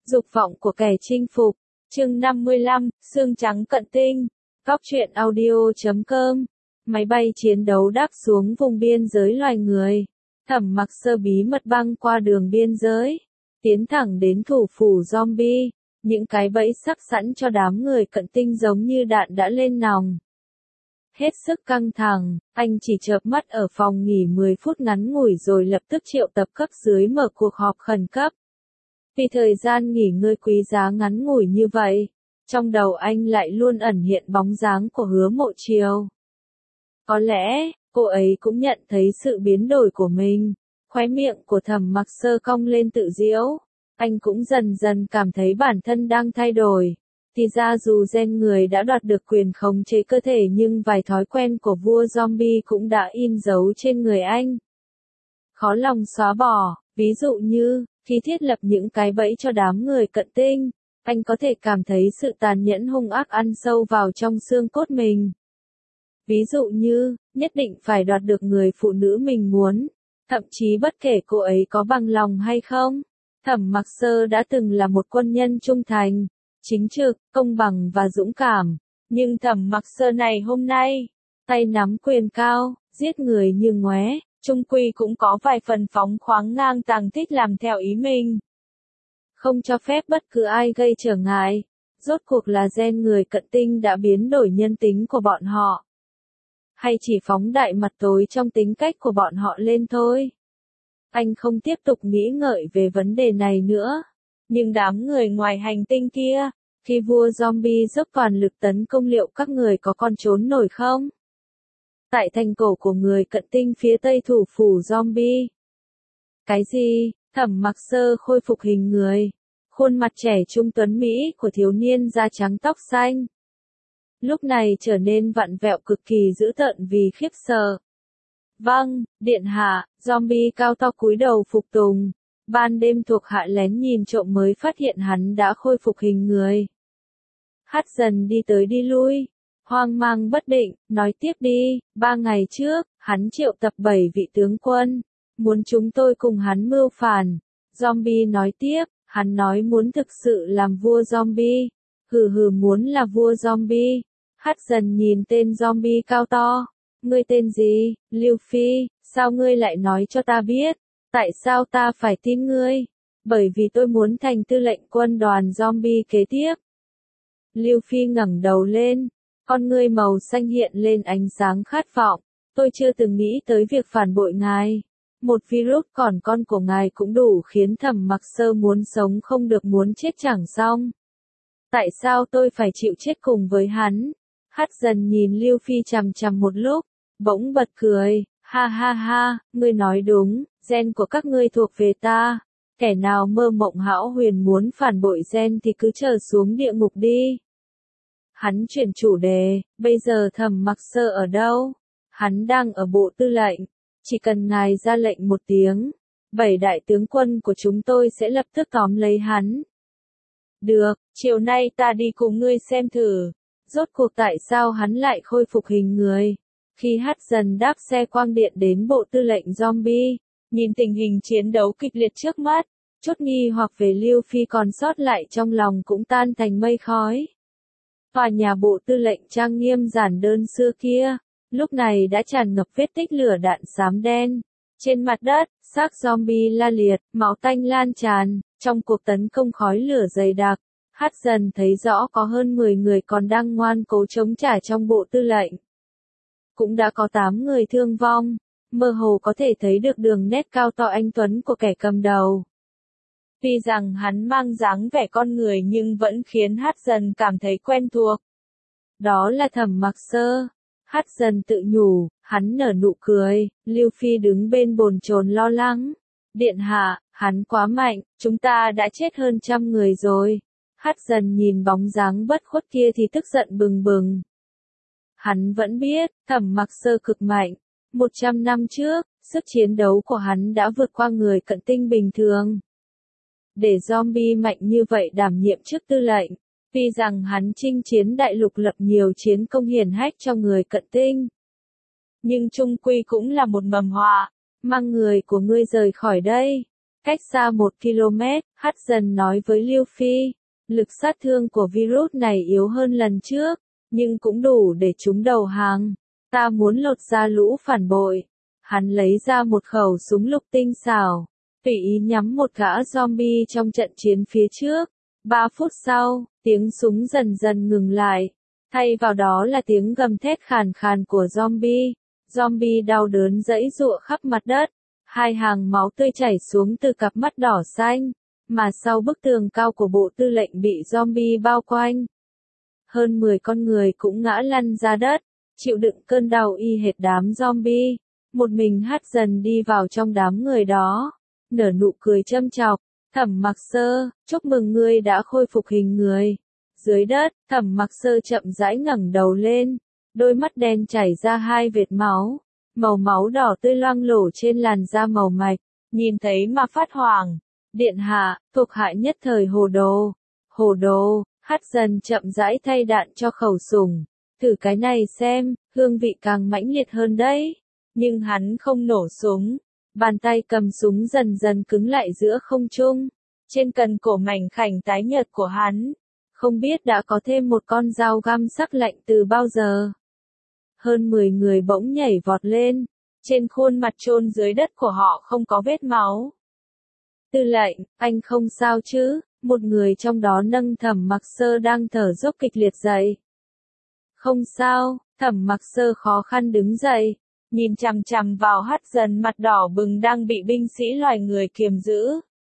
Dục vọng của kẻ chinh phục. Chương 55, xương trắng cận tinh. Góc truyện audio.com. Máy bay chiến đấu đáp xuống vùng biên giới loài người. Thẩm Mặc Sơ bí mật băng qua đường biên giới, tiến thẳng đến thủ phủ zombie. Những cái bẫy sắp sẵn cho đám người cận tinh giống như đạn đã lên nòng. Hết sức căng thẳng, anh chỉ chợp mắt ở phòng nghỉ 10 phút ngắn ngủi rồi lập tức triệu tập cấp dưới mở cuộc họp khẩn cấp. Vì thời gian nghỉ ngơi quý giá ngắn ngủi như vậy, trong đầu anh lại luôn ẩn hiện bóng dáng của Hứa Mộ Chiều. Có lẽ, cô ấy cũng nhận thấy sự biến đổi của mình. Khóe miệng của Thẩm Mặc Sơ cong lên tự giễu. Anh cũng dần dần cảm thấy bản thân đang thay đổi. Thì ra dù gen người đã đoạt được quyền khống chế cơ thể nhưng vài thói quen của vua zombie cũng đã in dấu trên người anh. Khó lòng xóa bỏ, ví dụ như, khi thiết lập những cái bẫy cho đám người cận tinh, anh có thể cảm thấy sự tàn nhẫn hung ác ăn sâu vào trong xương cốt mình. Ví dụ như, nhất định phải đoạt được người phụ nữ mình muốn, thậm chí bất kể cô ấy có bằng lòng hay không. Thẩm Mặc Sơ đã từng là một quân nhân trung thành, chính trực, công bằng và dũng cảm. Nhưng Thẩm Mặc Sơ này hôm nay, tay nắm quyền cao, giết người như ngoé, chung quy cũng có vài phần phóng khoáng ngang tàng thích làm theo ý mình. Không cho phép bất cứ ai gây trở ngại. Rốt cuộc là gen người cận tinh đã biến đổi nhân tính của bọn họ. Hay chỉ phóng đại mặt tối trong tính cách của bọn họ lên thôi. Anh không tiếp tục nghĩ ngợi về vấn đề này nữa. Nhưng đám người ngoài hành tinh kia, khi vua zombie dốc toàn lực tấn công liệu các người có còn trốn nổi không? Tại thành cổ của người cận tinh phía tây thủ phủ zombie. Cái gì? Thẩm Mặc Sơ khôi phục hình người. Khuôn mặt trẻ trung tuấn Mỹ của thiếu niên da trắng tóc xanh. Lúc này trở nên vặn vẹo cực kỳ dữ tợn vì khiếp sợ. Vâng, điện hạ, zombie cao to cúi đầu phục tùng. Ban đêm thuộc hạ lén nhìn trộm mới phát hiện hắn đã khôi phục hình người. Hát dần đi tới đi lui, hoang mang bất định, nói tiếp đi. 3 ngày trước, hắn triệu tập 7 vị tướng quân, muốn chúng tôi cùng hắn mưu phản. Zombie nói tiếp, hắn nói muốn thực sự làm vua zombie. Hừ muốn là vua zombie. Hát dần nhìn tên zombie cao to. Ngươi tên gì, Lưu Phi, sao ngươi lại nói cho ta biết? Tại sao ta phải tin ngươi? Bởi vì tôi muốn thành tư lệnh quân đoàn zombie kế tiếp. Lưu Phi ngẩng đầu lên, con ngươi màu xanh hiện lên ánh sáng khát vọng. Tôi chưa từng nghĩ tới việc phản bội ngài. Một virus còn con của ngài cũng đủ khiến Thẩm Mặc Sơ muốn sống không được muốn chết chẳng xong. Tại sao tôi phải chịu chết cùng với hắn? Hát dần nhìn Lưu Phi chằm chằm một lúc, bỗng bật cười, ha ha ha, ngươi nói đúng, gen của các ngươi thuộc về ta. Kẻ nào mơ mộng hão huyền muốn phản bội gen thì cứ trở xuống địa ngục đi. Hắn chuyển chủ đề, bây giờ Thẩm Mặc Sơ ở đâu? Hắn đang ở bộ tư lệnh. Chỉ cần ngài ra lệnh một tiếng, 7 đại tướng quân của chúng tôi sẽ lập tức tóm lấy hắn. Được, chiều nay ta đi cùng ngươi xem thử. Rốt cuộc tại sao hắn lại khôi phục hình người? Khi Hát dần đáp xe quang điện đến bộ tư lệnh zombie, nhìn tình hình chiến đấu kịch liệt trước mắt, chút nghi hoặc về Lưu Phi còn sót lại trong lòng cũng tan thành mây khói. Tòa nhà bộ tư lệnh trang nghiêm giản đơn xưa kia, lúc này đã tràn ngập vết tích lửa đạn xám đen. Trên mặt đất, xác zombie la liệt, máu tanh lan tràn, trong cuộc tấn công khói lửa dày đặc. Hát dần thấy rõ có hơn 10 người còn đang ngoan cố chống trả trong bộ tư lệnh. Cũng đã có 8 người thương vong, mơ hồ có thể thấy được đường nét cao to anh tuấn của kẻ cầm đầu. Tuy rằng hắn mang dáng vẻ con người nhưng vẫn khiến Hát dần cảm thấy quen thuộc. Đó là Thẩm Mặc Sơ. Hát dần tự nhủ, hắn nở nụ cười. Lưu Phi đứng bên bồn chồn lo lắng. Điện hạ, hắn quá mạnh, chúng ta đã chết hơn 100 người rồi. Hát dần nhìn bóng dáng bất khuất kia thì tức giận bừng bừng. Hắn vẫn biết, Thẩm Mặc Sơ cực mạnh. 100 năm trước, sức chiến đấu của hắn đã vượt qua người cận tinh bình thường. Để zombie mạnh như vậy đảm nhiệm chức tư lệnh, tuy rằng hắn chinh chiến đại lục lập nhiều chiến công hiển hách cho người cận tinh. Nhưng chung quy cũng là một mầm họa. Mang người của ngươi rời khỏi đây. Cách xa 1 km, Hudson nói với Lưu Phi, lực sát thương của virus này yếu hơn lần trước, nhưng cũng đủ để chúng đầu hàng. Ta muốn lột ra lũ phản bội. Hắn lấy ra một khẩu súng lục tinh xảo, tùy ý nhắm một gã zombie trong trận chiến phía trước. 3 phút sau, tiếng súng dần dần ngừng lại. Thay vào đó là tiếng gầm thét khàn khàn của zombie. Zombie đau đớn giãy giụa khắp mặt đất. 2 hàng máu tươi chảy xuống từ cặp mắt đỏ xanh, mà sau bức tường cao của bộ tư lệnh bị zombie bao quanh. Hơn 10 con người cũng ngã lăn ra đất, chịu đựng cơn đau y hệt đám zombie. Một mình Hudson đi vào trong đám người đó, nở nụ cười châm chọc. Thẩm Mặc Sơ, chúc mừng ngươi đã khôi phục hình người. Dưới đất, Thẩm Mặc Sơ chậm rãi ngẩng đầu lên, đôi mắt đen chảy ra 2 vệt máu, màu máu đỏ tươi loang lổ trên làn da màu mạch, nhìn thấy mà phát hoảng. Điện hạ, thuộc hạ nhất thời hồ đồ. Hồ đồ, Hudson chậm rãi thay đạn cho khẩu súng. Thử cái này xem, hương vị càng mãnh liệt hơn đấy. Nhưng hắn không nổ súng. Bàn tay cầm súng dần dần cứng lại giữa không trung. Trên cần cổ mảnh khảnh tái nhợt của hắn, không biết đã có thêm một con dao găm sắc lạnh từ bao giờ. Hơn 10 người bỗng nhảy vọt lên. Trên khuôn mặt chôn dưới đất của họ không có vết máu. Tư lệnh, anh không sao chứ? Một người trong đó nâng Thẩm Mặc Sơ đang thở dốc kịch liệt dậy. Không sao, Thẩm Mặc Sơ khó khăn đứng dậy, nhìn chằm chằm vào Hudson mặt đỏ bừng đang bị binh sĩ loài người kiềm giữ.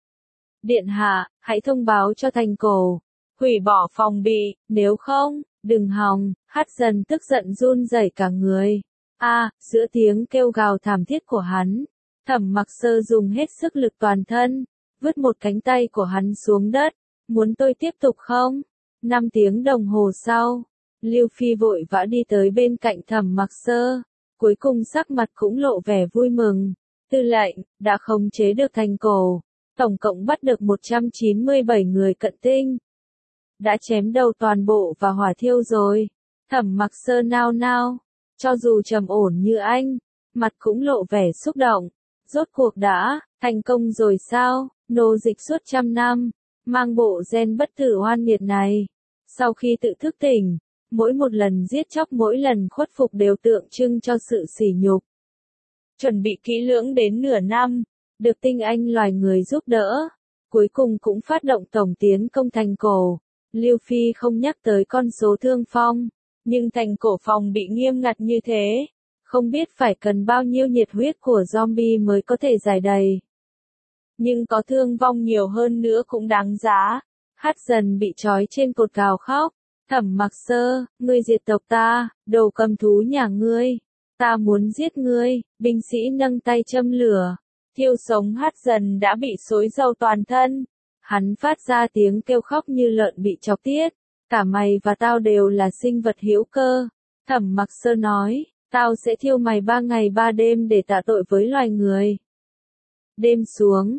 Điện hạ, hãy thông báo cho thành cổ, hủy bỏ phòng bị, nếu không, đừng hòng. Hudson tức giận run rẩy cả người. Giữa tiếng kêu gào thảm thiết của hắn, Thẩm Mặc Sơ dùng hết sức lực toàn thân, vứt một cánh tay của hắn xuống đất. Muốn tôi tiếp tục không? 5 tiếng đồng hồ sau, Lưu Phi vội vã đi tới bên cạnh Thẩm Mặc Sơ, cuối cùng sắc mặt cũng lộ vẻ vui mừng. Tư lệnh, đã khống chế được thành cổ, tổng cộng bắt được 197 người cận tinh. Đã chém đầu toàn bộ và hỏa thiêu rồi. Thẩm Mặc Sơ nao nao, cho dù trầm ổn như anh, mặt cũng lộ vẻ xúc động. Rốt cuộc đã thành công rồi sao? Nô dịch suốt 100 năm, mang bộ gen bất tử oan nghiệt này. Sau khi tự thức tỉnh, mỗi một lần giết chóc, mỗi lần khuất phục đều tượng trưng cho sự sỉ nhục. Chuẩn bị kỹ lưỡng đến nửa năm, được tinh anh loài người giúp đỡ, cuối cùng cũng phát động tổng tiến công thành cổ. Lưu Phi không nhắc tới con số thương vong, nhưng thành cổ phòng bị nghiêm ngặt như thế, không biết phải cần bao nhiêu nhiệt huyết của zombie mới có thể giải đầy. Nhưng có thương vong nhiều hơn nữa cũng đáng giá. Hudson bị trói trên cột gào khóc. Thẩm Mặc Sơ, ngươi diệt tộc ta, đồ cầm thú nhà ngươi. Ta muốn giết ngươi. Binh sĩ nâng tay châm lửa. Thiêu sống Hudson đã bị xối dầu toàn thân. Hắn phát ra tiếng kêu khóc như lợn bị chọc tiết. Cả mày và tao đều là sinh vật hữu cơ. Thẩm Mặc Sơ nói, tao sẽ thiêu mày 3 ngày 3 đêm để tạ tội với loài người. Đêm xuống,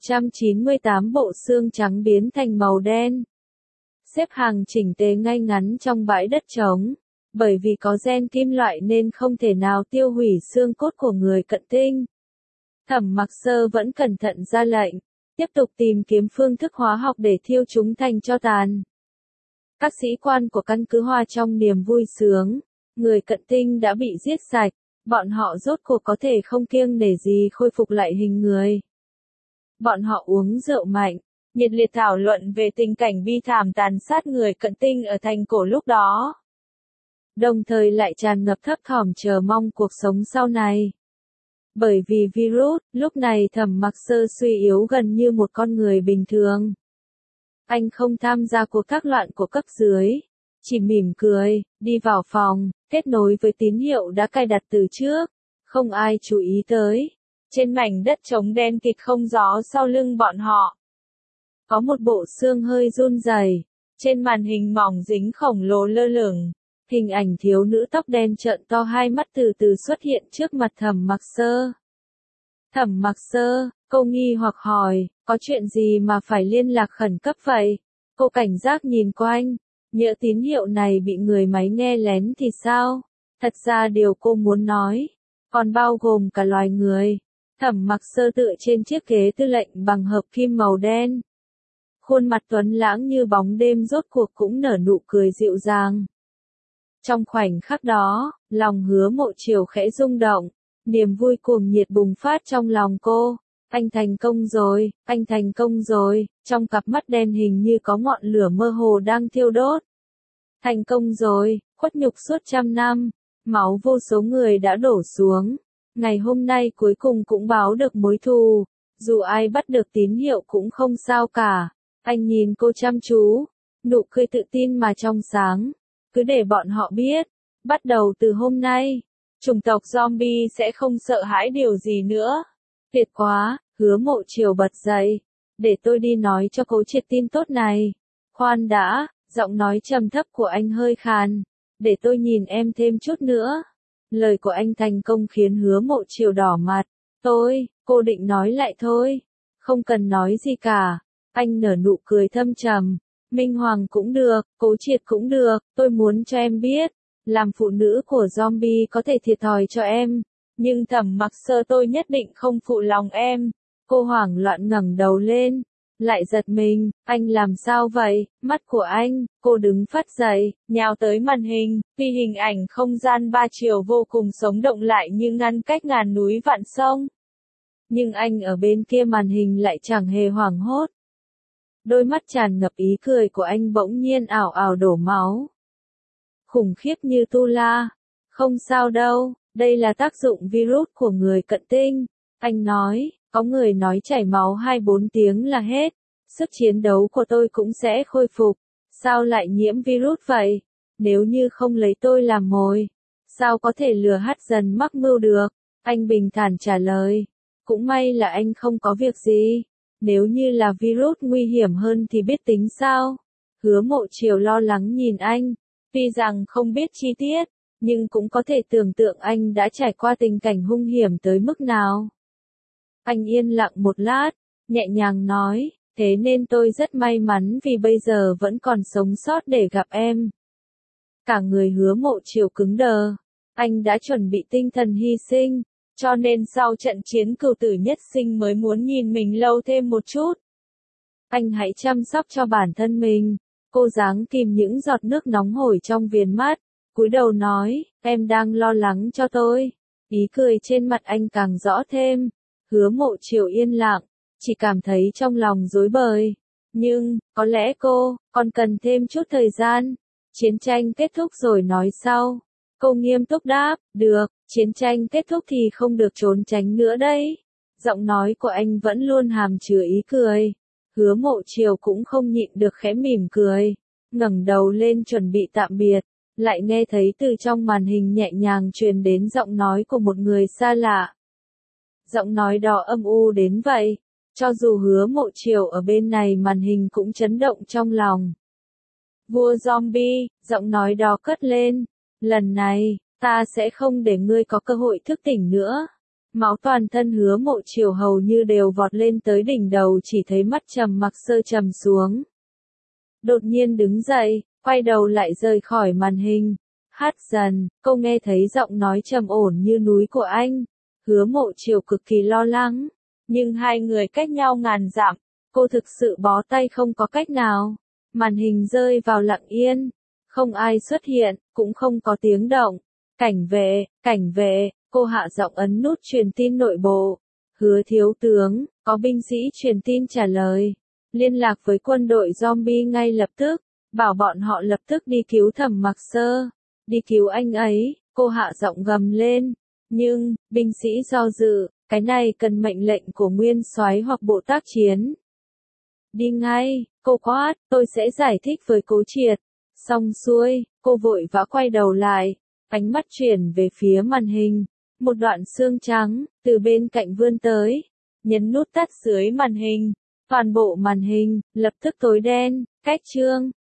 198 bộ xương trắng biến thành màu đen. Xếp hàng chỉnh tề ngay ngắn trong bãi đất trống. Bởi vì có gen kim loại nên không thể nào tiêu hủy xương cốt của người cận tinh. Thẩm Mặc Sơ vẫn cẩn thận ra lệnh, tiếp tục tìm kiếm phương thức hóa học để thiêu chúng thành tro tàn. Các sĩ quan của căn cứ Hoa trong niềm vui sướng, người cận tinh đã bị giết sạch. Bọn họ rốt cuộc có thể không kiêng nể gì khôi phục lại hình người. Bọn họ uống rượu mạnh, nhiệt liệt thảo luận về tình cảnh bi thảm tàn sát người cận tinh ở thành cổ lúc đó. Đồng thời lại tràn ngập thấp thỏm chờ mong cuộc sống sau này. Bởi vì virus, lúc này Thẩm Mặc Sơ suy yếu gần như một con người bình thường. Anh không tham gia cuộc thác loạn của cấp dưới, chỉ mỉm cười, đi vào phòng, kết nối với tín hiệu đã cài đặt từ trước. Không ai chú ý tới. Trên mảnh đất trống đen kịt không gió sau lưng bọn họ, có một bộ xương hơi run rẩy. Trên màn hình mỏng dính khổng lồ lơ lửng, hình ảnh thiếu nữ tóc đen trợn to hai mắt từ từ xuất hiện trước mặt Thẩm Mặc Sơ. Thẩm Mặc Sơ, cô nghi hoặc hỏi, có chuyện gì mà phải liên lạc khẩn cấp vậy? Cô cảnh giác nhìn quanh, nhỡ tín hiệu này bị người máy nghe lén thì sao? Thật ra điều cô muốn nói, còn bao gồm cả loài người. Thẩm Mặc Sơ tựa trên chiếc ghế tư lệnh bằng hợp kim màu đen. Khuôn mặt tuấn lãng như bóng đêm rốt cuộc cũng nở nụ cười dịu dàng. Trong khoảnh khắc đó, lòng Hứa Mộ Chiều khẽ rung động, niềm vui cuồng nhiệt bùng phát trong lòng cô. Anh thành công rồi, anh thành công rồi, trong cặp mắt đen hình như có ngọn lửa mơ hồ đang thiêu đốt. Thành công rồi, khuất nhục suốt trăm năm, máu vô số người đã đổ xuống. Ngày hôm nay cuối cùng cũng báo được mối thù, dù ai bắt được tín hiệu cũng không sao cả. Anh nhìn cô chăm chú, nụ cười tự tin mà trong sáng. Cứ để bọn họ biết, bắt đầu từ hôm nay, chủng tộc zombie sẽ không sợ hãi điều gì nữa. Tuyệt quá, Hứa Mộ Chiều bật dậy. Để tôi đi nói cho Cố Triệt tin tốt này. Khoan đã, giọng nói trầm thấp của anh hơi khàn. Để tôi nhìn em thêm chút nữa. Lời của anh thành công khiến Hứa Mộ Chiều đỏ mặt. Cô định nói lại thôi. Không cần nói gì cả. Anh nở nụ cười thâm trầm. Minh Hoàng cũng được, Cố Triệt cũng được, tôi muốn cho em biết. Làm phụ nữ của zombie có thể thiệt thòi cho em. Nhưng Thẩm Mặc Sơ tôi nhất định không phụ lòng em. Cô hoảng loạn ngẩng đầu lên. Lại giật mình, anh làm sao vậy? Mắt của anh, cô đứng phát dậy, nhào tới màn hình, vì hình ảnh không gian ba chiều vô cùng sống động lại như ngăn cách ngàn núi vạn sông. Nhưng anh ở bên kia màn hình lại chẳng hề hoảng hốt. Đôi mắt tràn ngập ý cười của anh bỗng nhiên ảo ảo đổ máu. Khủng khiếp như tu la. Không sao đâu, đây là tác dụng virus của người cận tinh. Anh nói, có người nói chảy máu 24 tiếng là hết. Sức chiến đấu của tôi cũng sẽ khôi phục. Sao lại nhiễm virus vậy? Nếu như không lấy tôi làm mồi, sao có thể lừa hát dần mắc mưu được? Anh bình thản trả lời. Cũng may là anh không có việc gì. Nếu như là virus nguy hiểm hơn thì biết tính sao? Hứa Mộ Chiều lo lắng nhìn anh. Tuy rằng không biết chi tiết, nhưng cũng có thể tưởng tượng anh đã trải qua tình cảnh hung hiểm tới mức nào. Anh yên lặng một lát, nhẹ nhàng nói, thế nên tôi rất may mắn vì bây giờ vẫn còn sống sót để gặp em. Cả người Hứa Mộ Chiều cứng đờ. Anh đã chuẩn bị tinh thần hy sinh, cho nên sau trận chiến cửu tử nhất sinh mới muốn nhìn mình lâu thêm một chút. Anh hãy chăm sóc cho bản thân mình. Cô giáng kìm những giọt nước nóng hổi trong viền mắt, cúi đầu nói, em đang lo lắng cho tôi. Ý cười trên mặt anh càng rõ thêm. Hứa Mộ Chiều yên lặng, chỉ cảm thấy trong lòng rối bời. Nhưng, có lẽ còn cần thêm chút thời gian. Chiến tranh kết thúc rồi nói sau. Cô nghiêm túc đáp, được, chiến tranh kết thúc thì không được trốn tránh nữa đấy. Giọng nói của anh vẫn luôn hàm chứa ý cười. Hứa Mộ Chiều cũng không nhịn được khẽ mỉm cười. Ngẩng đầu lên chuẩn bị tạm biệt. Lại nghe thấy từ trong màn hình nhẹ nhàng truyền đến giọng nói của một người xa lạ. Giọng nói đó âm u đến vậy. Cho dù Hứa Mộ Chiều ở bên này màn hình cũng chấn động trong lòng. Vua zombie, giọng nói đó cất lên. Lần này, ta sẽ không để ngươi có cơ hội thức tỉnh nữa. Máu toàn thân Hứa Mộ Chiều hầu như đều vọt lên tới đỉnh đầu, chỉ thấy mắt Trầm Mặc Sơ trầm xuống. Đột nhiên đứng dậy, quay đầu lại rời khỏi màn hình. Hát dần, cô nghe thấy giọng nói trầm ổn như núi của anh. Hứa Mộ Chiều cực kỳ lo lắng. Nhưng hai người cách nhau ngàn dặm, cô thực sự bó tay không có cách nào. Màn hình rơi vào lặng yên. Không ai xuất hiện, cũng không có tiếng động. Cảnh vệ, cô hạ giọng ấn nút truyền tin nội bộ. Hứa thiếu tướng, có binh sĩ truyền tin trả lời. Liên lạc với quân đội zombie ngay lập tức, bảo bọn họ lập tức đi cứu Thẩm Mặc Sơ. Đi cứu anh ấy, cô hạ giọng gầm lên. Nhưng, binh sĩ do dự, cái này cần mệnh lệnh của nguyên soái hoặc bộ tác chiến. Đi ngay, cô quát, tôi sẽ giải thích với Cố Triệt. Xong xuôi, cô vội vã quay đầu lại, ánh mắt chuyển về phía màn hình. Một đoạn xương trắng, từ bên cạnh vươn tới. Nhấn nút tắt dưới màn hình. Toàn bộ màn hình, lập tức tối đen, cách chương.